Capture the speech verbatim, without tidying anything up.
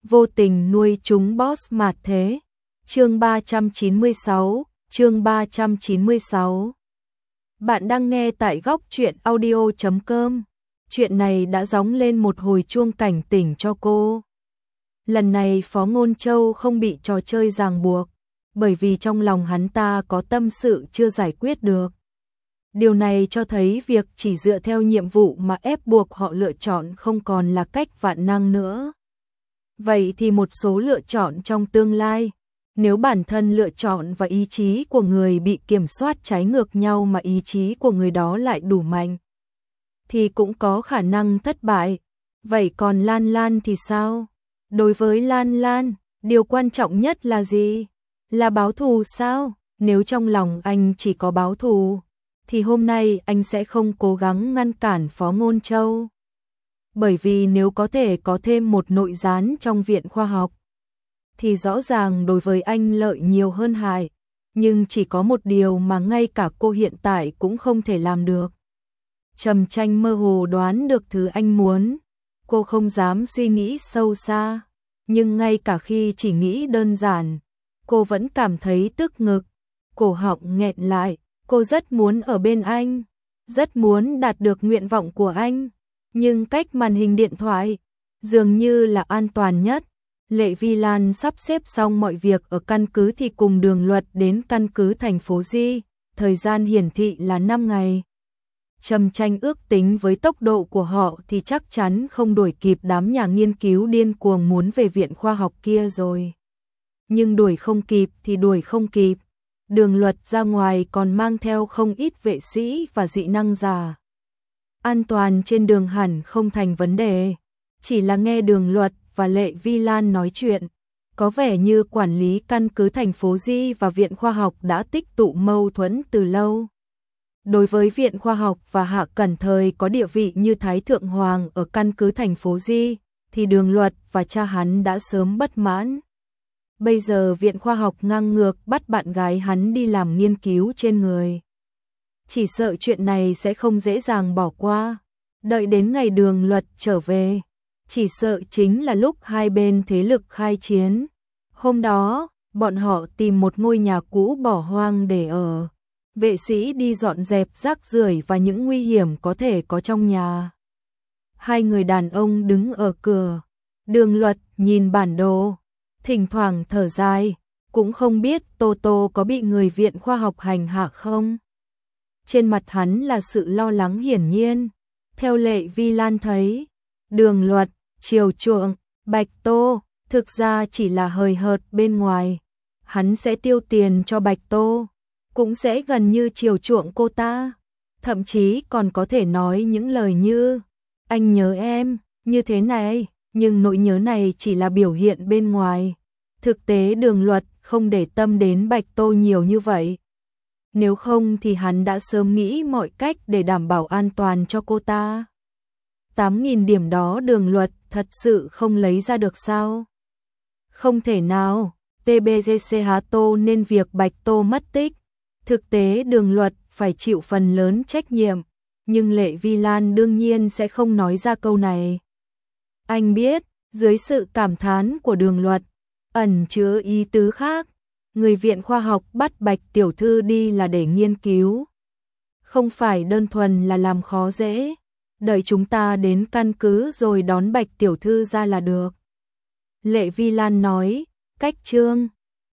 vô tình nuôi chúng boss mà thế. Chương ba trăm chín mươi sáu, chương ba trăm chín mươi sáu. Bạn đang nghe tại góc truyện audio chấm com. Chuyện này đã gióng lên một hồi chuông cảnh tỉnh cho cô. Lần này Phó Ngôn Châu không bị trò chơi ràng buộc, bởi vì trong lòng hắn ta có tâm sự chưa giải quyết được. Điều này cho thấy việc chỉ dựa theo nhiệm vụ mà ép buộc họ lựa chọn không còn là cách vạn năng nữa. Vậy thì một số lựa chọn trong tương lai, nếu bản thân lựa chọn và ý chí của người bị kiểm soát trái ngược nhau mà ý chí của người đó lại đủ mạnh, thì cũng có khả năng thất bại. Vậy còn Lan Lan thì sao? Đối với Lan Lan, điều quan trọng nhất là gì? Là báo thù sao? Nếu trong lòng anh chỉ có báo thù, thì hôm nay anh sẽ không cố gắng ngăn cản Phó Ngôn Châu. Bởi vì nếu có thể có thêm một nội gián trong viện khoa học, thì rõ ràng đối với anh lợi nhiều hơn hại. Nhưng chỉ có một điều mà ngay cả cô hiện tại cũng không thể làm được. Trầm Tranh mơ hồ đoán được thứ anh muốn. Cô không dám suy nghĩ sâu xa, nhưng ngay cả khi chỉ nghĩ đơn giản, cô vẫn cảm thấy tức ngực, cổ họng nghẹn lại. Cô rất muốn ở bên anh, rất muốn đạt được nguyện vọng của anh, nhưng cách màn hình điện thoại dường như là an toàn nhất. Lệ Vi Lan sắp xếp xong mọi việc ở căn cứ thì cùng Đường Luật đến căn cứ thành phố Di, thời gian hiển thị là năm ngày. Trầm Tranh ước tính với tốc độ của họ thì chắc chắn không đuổi kịp đám nhà nghiên cứu điên cuồng muốn về viện khoa học kia rồi. Nhưng đuổi không kịp thì đuổi không kịp. Đường Luật ra ngoài còn mang theo không ít vệ sĩ và dị năng giả. An toàn trên đường hẳn không thành vấn đề. Chỉ là nghe Đường Luật và Lệ Vi Lan nói chuyện, có vẻ như quản lý căn cứ thành phố Di và viện khoa học đã tích tụ mâu thuẫn từ lâu. Đối với viện khoa học và Hạ Cẩn Thời có địa vị như Thái Thượng Hoàng ở căn cứ thành phố Di, thì Đường Luật và cha hắn đã sớm bất mãn. Bây giờ viện khoa học ngang ngược bắt bạn gái hắn đi làm nghiên cứu trên người. Chỉ sợ chuyện này sẽ không dễ dàng bỏ qua. Đợi đến ngày Đường Luật trở về, chỉ sợ chính là lúc hai bên thế lực khai chiến. Hôm đó, bọn họ tìm một ngôi nhà cũ bỏ hoang để ở. Vệ sĩ đi dọn dẹp rác rưởi và những nguy hiểm có thể có trong nhà. Hai người đàn ông đứng ở cửa. Đường Luật nhìn bản đồ, thỉnh thoảng thở dài, cũng không biết Tô Tô có bị người viện khoa học hành hạ không. Trên mặt hắn là sự lo lắng hiển nhiên. Theo Lệ Vi Lan thấy, Đường Luật chiều chuộng Bạch Tô thực ra chỉ là hời hợt bên ngoài. Hắn sẽ tiêu tiền cho Bạch Tô, cũng sẽ gần như chiều chuộng cô ta, thậm chí còn có thể nói những lời như anh nhớ em, như thế này. Nhưng nỗi nhớ này chỉ là biểu hiện bên ngoài. Thực tế Đường Luật không để tâm đến Bạch Tô nhiều như vậy. Nếu không thì hắn đã sớm nghĩ mọi cách để đảm bảo an toàn cho cô ta. tám nghìn điểm đó Đường Luật thật sự không lấy ra được sao? Không thể nào, tê bê giê xê há tô nên việc Bạch Tô mất tích. Thực tế Đường Luật phải chịu phần lớn trách nhiệm, nhưng Lệ Vi Lan đương nhiên sẽ không nói ra câu này. Anh biết, dưới sự cảm thán của Đường Luật, ẩn chứa ý tứ khác. Người viện khoa học bắt Bạch tiểu thư đi là để nghiên cứu, không phải đơn thuần là làm khó dễ. Đợi chúng ta đến căn cứ rồi đón Bạch tiểu thư ra là được. Lệ Vi Lan nói, cách Trương